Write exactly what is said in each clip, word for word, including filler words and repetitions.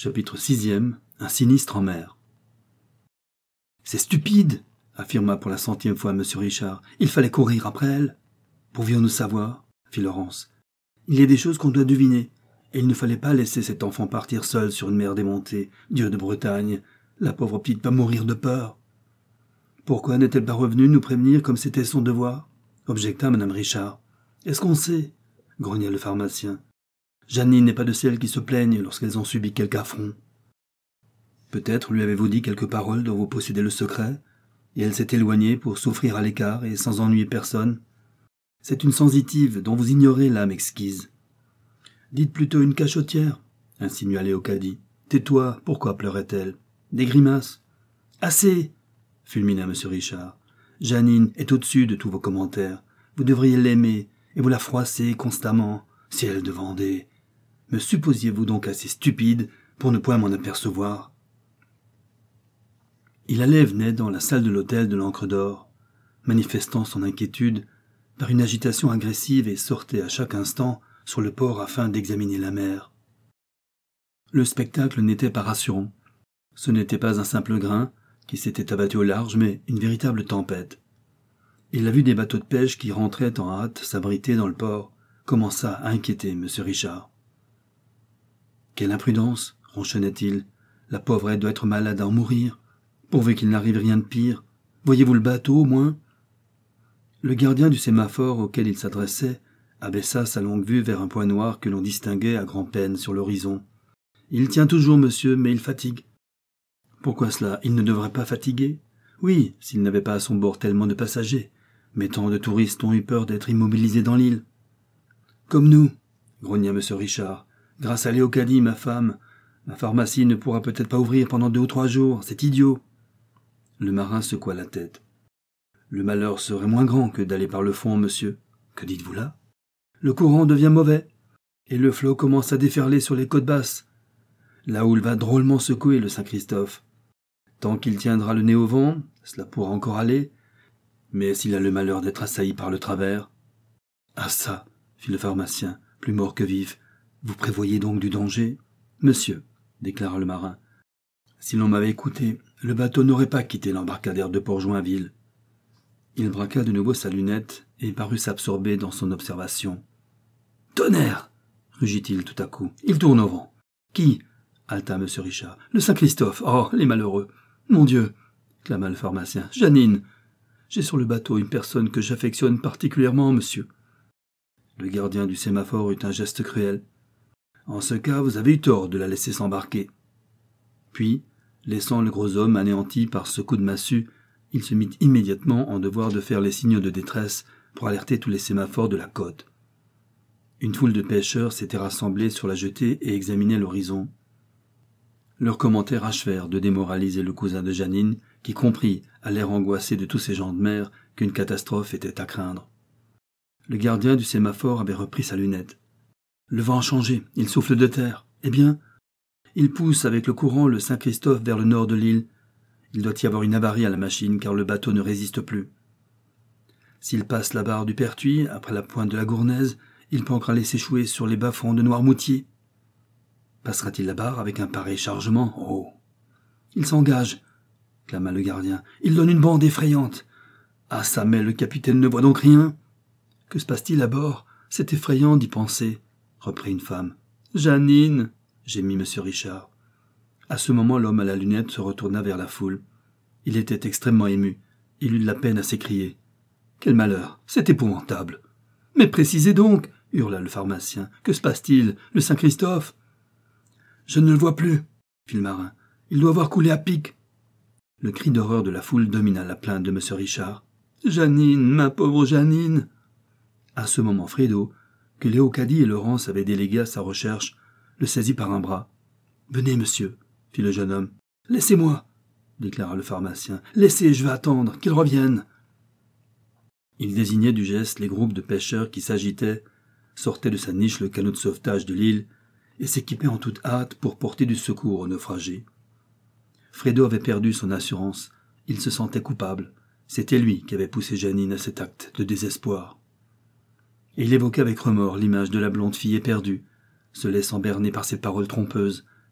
Chapitre sixième. Un sinistre en mer. « C'est stupide !» affirma pour la centième fois M. Richard. « Il fallait courir après elle. »« Pouvions-nous savoir ?» fit Laurence. « Il y a des choses qu'on doit deviner, et il ne fallait pas laisser cet enfant partir seul sur une mer démontée. Dieu de Bretagne, la pauvre petite va mourir de peur. »« Pourquoi n'est-elle pas revenue nous prévenir comme c'était son devoir ?» objecta Mme Richard. « Est-ce qu'on sait ?» grogna le pharmacien. « Jeannine n'est pas de celles qui se plaignent lorsqu'elles ont subi quelque affront. Peut-être lui avez-vous dit quelques paroles dont vous possédez le secret, et elle s'est éloignée pour souffrir à l'écart et sans ennuyer personne. C'est une sensitive dont vous ignorez l'âme exquise. Dites plutôt une cachotière, insinua Léocadie. Tais-toi, pourquoi pleurait-elle? Des grimaces. Assez, fulmina M. Richard. Jeannine est au-dessus de tous vos commentaires. Vous devriez l'aimer, et vous la froissez constamment. Ciel de Vendée. Me supposiez-vous donc assez stupide pour ne point m'en apercevoir? Il allait et venait dans la salle de l'hôtel de l'Ancre d'Or, manifestant son inquiétude par une agitation agressive et sortait à chaque instant sur le port afin d'examiner la mer. Le spectacle n'était pas rassurant. Ce n'était pas un simple grain qui s'était abattu au large, mais une véritable tempête. Et la vue des bateaux de pêche qui rentraient en hâte s'abriter dans le port commença à inquiéter M. Richard. « Quelle imprudence !» ronchonnait-il. « La pauvrette doit être malade à en mourir. Pourvu qu'il n'arrive rien de pire. Voyez-vous le bateau, au moins ?» Le gardien du sémaphore auquel il s'adressait abaissa sa longue vue vers un point noir que l'on distinguait à grand-peine sur l'horizon. « Il tient toujours, monsieur, mais il fatigue. »« Pourquoi cela? Il ne devrait pas fatiguer? » ?»« Oui, s'il n'avait pas à son bord tellement de passagers. Mais tant de touristes ont eu peur d'être immobilisés dans l'île. »« Comme nous, » grogna M. Richard. « Grâce à Léocadie, ma femme, ma pharmacie ne pourra peut-être pas ouvrir pendant deux ou trois jours. C'est idiot. » Le marin secoua la tête. « Le malheur serait moins grand que d'aller par le fond, monsieur. Que dites-vous là? Le courant devient mauvais, et le flot commence à déferler sur les côtes basses. La houle va drôlement secouer le Saint-Christophe. Tant qu'il tiendra le nez au vent, cela pourra encore aller, mais s'il a le malheur d'être assailli par le travers... »« Ah ça !» fit le pharmacien, plus mort que vif. « Vous prévoyez donc du danger ?»« Monsieur, » déclara le marin, « si l'on m'avait écouté, le bateau n'aurait pas quitté l'embarcadère de Port-Joinville. » Il braqua de nouveau sa lunette et parut s'absorber dans son observation. « Tonnerre !» rugit-il tout à coup. « Il tourne au vent. »« Qui ?» haleta M. Richard. « Le Saint-Christophe. Oh, les malheureux !»« Mon Dieu !» clama le pharmacien. « Jeannine ! J'ai sur le bateau une personne que j'affectionne particulièrement, monsieur. » Le gardien du sémaphore eut un geste cruel. « En ce cas, vous avez eu tort de la laisser s'embarquer. » Puis, laissant le gros homme anéanti par ce coup de massue, il se mit immédiatement en devoir de faire les signaux de détresse pour alerter tous les sémaphores de la côte. Une foule de pêcheurs s'était rassemblée sur la jetée et examinait l'horizon. Leurs commentaires achevèrent de démoraliser le cousin de Jeannine, qui comprit, à l'air angoissé de tous ces gens de mer, qu'une catastrophe était à craindre. Le gardien du sémaphore avait repris sa lunette. « Le vent a changé, il souffle de terre. Eh bien, il pousse avec le courant le Saint-Christophe vers le nord de l'île. Il doit y avoir une avarie à la machine, car le bateau ne résiste plus. S'il passe la barre du Pertuis, après la pointe de la Gournaise, il peut encore aller s'échouer sur les bas-fonds de Noirmoutier. Passera-t-il la barre avec un pareil chargement? Oh! Il s'engage, clama le gardien. Il donne une bande effrayante. Ah ça, mais le capitaine ne voit donc rien. Que se passe-t-il à bord? C'est effrayant d'y penser, reprit une femme. Jeannine, gémit M. Richard. À ce moment, l'homme à la lunette se retourna vers la foule. Il était extrêmement ému. Il eut de la peine à s'écrier. Quel malheur! C'est épouvantable! Mais précisez donc, hurla le pharmacien. Que se passe-t-il? Le Saint-Christophe? Je ne le vois plus, fit le marin. Il doit avoir coulé à pic. Le cri d'horreur de la foule domina la plainte de M. Richard. Jeannine, ma pauvre Jeannine! À ce moment, Fredo, que Léocadie et Laurence avaient délégué à sa recherche, le saisit par un bras. Venez, monsieur, fit le jeune homme. Laissez-moi, déclara le pharmacien. Laissez, je vais attendre, qu'il revienne. Il désignait du geste les groupes de pêcheurs qui s'agitaient, sortaient de sa niche le canot de sauvetage de l'île et s'équipaient en toute hâte pour porter du secours aux naufragés. Fredo avait perdu son assurance. Il se sentait coupable. C'était lui qui avait poussé Jeannine à cet acte de désespoir. Et il évoquait avec remords l'image de la blonde fille éperdue, se laissant berner par ses paroles trompeuses,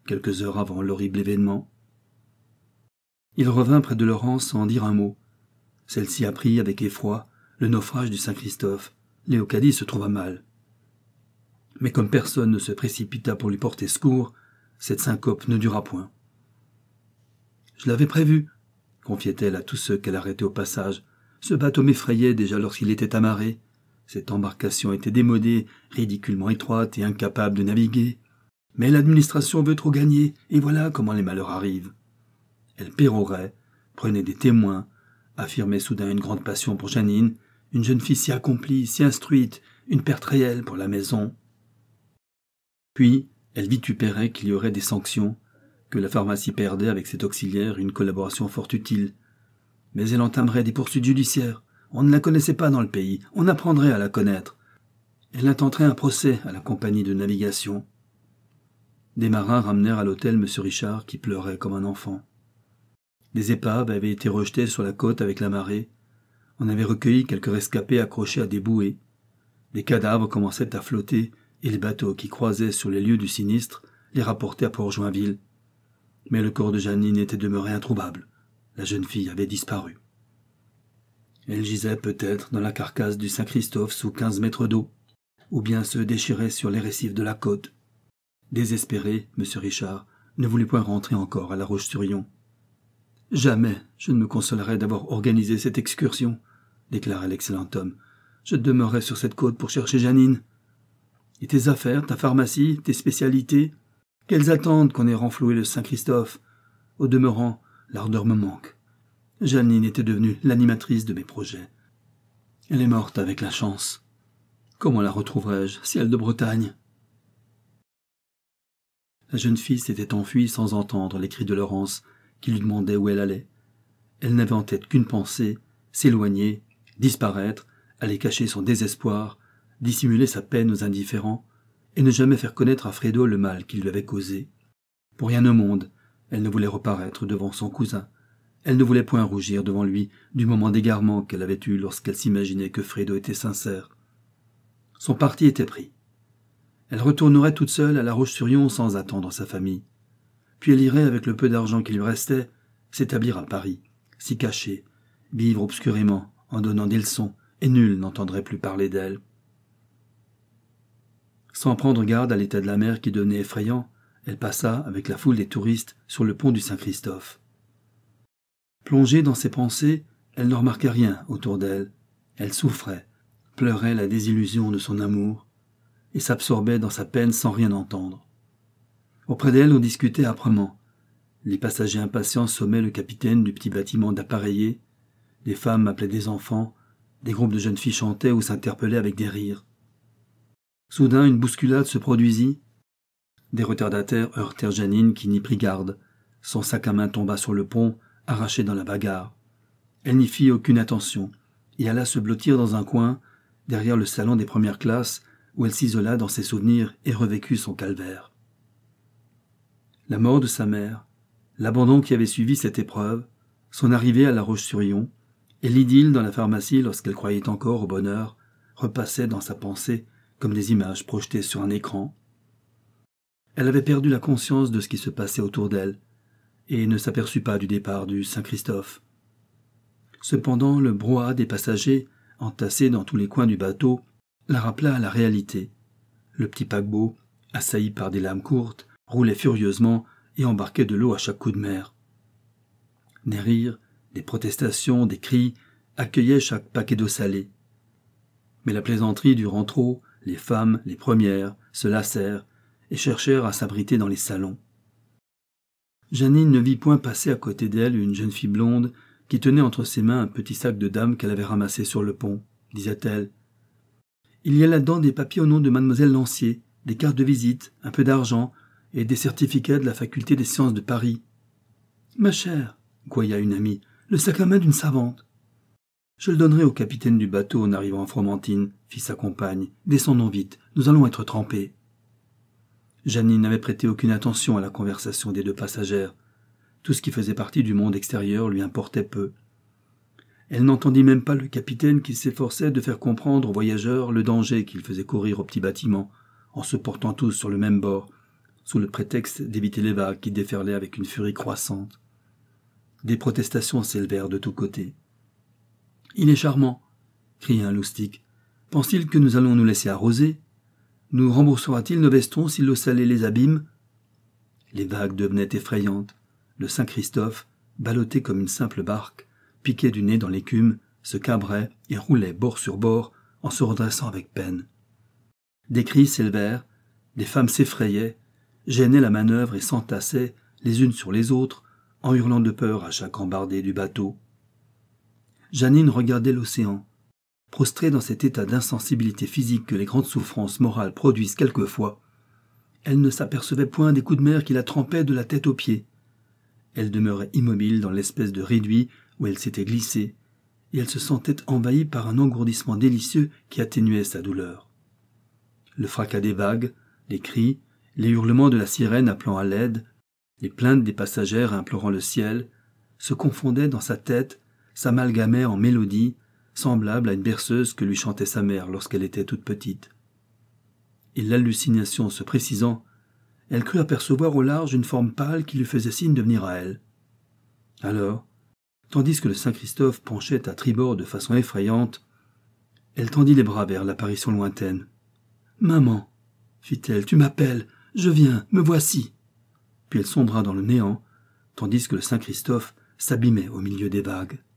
quelques heures avant l'horrible événement. Il revint près de Laurence sans dire un mot. Celle-ci apprit avec effroi le naufrage du Saint-Christophe. Léocadie se trouva mal. Mais comme personne ne se précipita pour lui porter secours, cette syncope ne dura point. « Je l'avais prévu », confiait-elle à tous ceux qu'elle arrêtait au passage. « Ce bateau m'effrayait déjà lorsqu'il était amarré. Cette embarcation était démodée, ridiculement étroite et incapable de naviguer. Mais l'administration veut trop gagner, et voilà comment les malheurs arrivent. » Elle pérorait, prenait des témoins, affirmait soudain une grande passion pour Jeannine, une jeune fille si accomplie, si instruite, une perte réelle pour la maison. Puis, elle vitupérait qu'il y aurait des sanctions, que la pharmacie perdait avec cet auxiliaire une collaboration fort utile. Mais elle entamerait des poursuites judiciaires. On ne la connaissait pas dans le pays, on apprendrait à la connaître. Elle intenterait un procès à la compagnie de navigation. Des marins ramenèrent à l'hôtel M. Richard qui pleurait comme un enfant. Des épaves avaient été rejetées sur la côte avec la marée. On avait recueilli quelques rescapés accrochés à des bouées. Des cadavres commençaient à flotter et les bateaux qui croisaient sur les lieux du sinistre les rapportaient à Port-Joinville. Mais le corps de Jeannine était demeuré introuvable. La jeune fille avait disparu. Elle gisait peut-être dans la carcasse du Saint-Christophe sous quinze mètres d'eau, ou bien se déchirait sur les récifs de la côte. Désespéré, M. Richard ne voulut point rentrer encore à La Roche-sur-Yon. « Jamais je ne me consolerai d'avoir organisé cette excursion, » déclarait l'excellent homme. « Je demeurerai sur cette côte pour chercher Jeannine. Et tes affaires, ta pharmacie, tes spécialités, qu'elles attendent qu'on ait renfloué le Saint-Christophe. Au demeurant, l'ardeur me manque. Jeannine était devenue l'animatrice de mes projets. Elle est morte avec la chance. Comment la retrouverai-je, ciel de Bretagne ?» La jeune fille s'était enfuie sans entendre les cris de Laurence, qui lui demandait où elle allait. Elle n'avait en tête qu'une pensée, s'éloigner, disparaître, aller cacher son désespoir, dissimuler sa peine aux indifférents, et ne jamais faire connaître à Fredo le mal qu'il lui avait causé. Pour rien au monde, elle ne voulait reparaître devant son cousin. Elle ne voulait point rougir devant lui du moment d'égarement qu'elle avait eu lorsqu'elle s'imaginait que Fredo était sincère. Son parti était pris. Elle retournerait toute seule à La Roche-sur-Yon sans attendre sa famille. Puis elle irait, avec le peu d'argent qui lui restait, s'établir à Paris, s'y cacher, vivre obscurément, en donnant des leçons, et nul n'entendrait plus parler d'elle. Sans prendre garde à l'état de la mer qui devenait effrayant, elle passa, avec la foule des touristes, sur le pont du Saint-Christophe. Plongée dans ses pensées, elle ne remarquait rien autour d'elle. Elle souffrait, pleurait la désillusion de son amour, et s'absorbait dans sa peine sans rien entendre. Auprès d'elle, on discutait âprement. Les passagers impatients sommaient le capitaine du petit bâtiment d'appareillé. Des femmes appelaient des enfants. Des groupes de jeunes filles chantaient ou s'interpellaient avec des rires. Soudain, une bousculade se produisit. Des retardataires heurtèrent Jeannine qui n'y prit garde. Son sac à main tomba sur le pont, arraché dans la bagarre. Elle n'y fit aucune attention et alla se blottir dans un coin, derrière le salon des premières classes, où elle s'isola dans ses souvenirs et revécut son calvaire. La mort de sa mère, l'abandon qui avait suivi cette épreuve, son arrivée à La Roche-sur-Yon, et l'idylle dans la pharmacie lorsqu'elle croyait encore au bonheur, repassaient dans sa pensée comme des images projetées sur un écran. Elle avait perdu la conscience de ce qui se passait autour d'elle, et ne s'aperçut pas du départ du Saint-Christophe. Cependant, le brouhaha des passagers, entassés dans tous les coins du bateau, la rappela à la réalité. Le petit paquebot, assailli par des lames courtes, roulait furieusement et embarquait de l'eau à chaque coup de mer. Des rires, des protestations, des cris accueillaient chaque paquet d'eau salée. Mais la plaisanterie durant trop, les femmes, les premières, se lassèrent et cherchèrent à s'abriter dans les salons. Jeannine ne vit point passer à côté d'elle une jeune fille blonde qui tenait entre ses mains un petit sac de dame qu'elle avait ramassé sur le pont, disait-elle. Il y a là-dedans des papiers au nom de mademoiselle Lancier, des cartes de visite, un peu d'argent et des certificats de la faculté des sciences de Paris. « Ma chère, » gouailla une amie, « le sac à main d'une savante. »« Je le donnerai au capitaine du bateau en arrivant à Fromentine, » fit sa compagne. « Descendons vite, nous allons être trempés. » Jeannine n'avait prêté aucune attention à la conversation des deux passagères. Tout ce qui faisait partie du monde extérieur lui importait peu. Elle n'entendit même pas le capitaine qui s'efforçait de faire comprendre aux voyageurs le danger qu'il faisait courir au petit bâtiment, en se portant tous sur le même bord, sous le prétexte d'éviter les vagues qui déferlaient avec une furie croissante. Des protestations s'élevèrent de tous côtés. « Il est charmant !» cria un loustic. « Pense-t-il que nous allons nous laisser arroser ? Nous remboursera-t-il nos vestons si l'eau salée les abîme ?» Les vagues devenaient effrayantes. Le Saint-Christophe, ballotté comme une simple barque, piquait du nez dans l'écume, se cabrait et roulait bord sur bord en se redressant avec peine. Des cris s'élevèrent, des femmes s'effrayaient, gênaient la manœuvre et s'entassaient, les unes sur les autres, en hurlant de peur à chaque embardée du bateau. Jeannine regardait l'océan. Prostrée dans cet état d'insensibilité physique que les grandes souffrances morales produisent quelquefois, elle ne s'apercevait point des coups de mer qui la trempaient de la tête aux pieds. Elle demeurait immobile dans l'espèce de réduit où elle s'était glissée, et elle se sentait envahie par un engourdissement délicieux qui atténuait sa douleur. Le fracas des vagues, les cris, les hurlements de la sirène appelant à l'aide, les plaintes des passagères implorant le ciel, se confondaient dans sa tête, s'amalgamaient en mélodies, semblables à une berceuse que lui chantait sa mère lorsqu'elle était toute petite. Et l'hallucination se précisant, elle crut apercevoir au large une forme pâle qui lui faisait signe de venir à elle. Alors, tandis que le Saint-Christophe penchait à tribord de façon effrayante, elle tendit les bras vers l'apparition lointaine. « Maman !» fit-elle, « tu m'appelles, je viens, me voici !» Puis elle sombra dans le néant, tandis que le Saint-Christophe s'abîmait au milieu des vagues.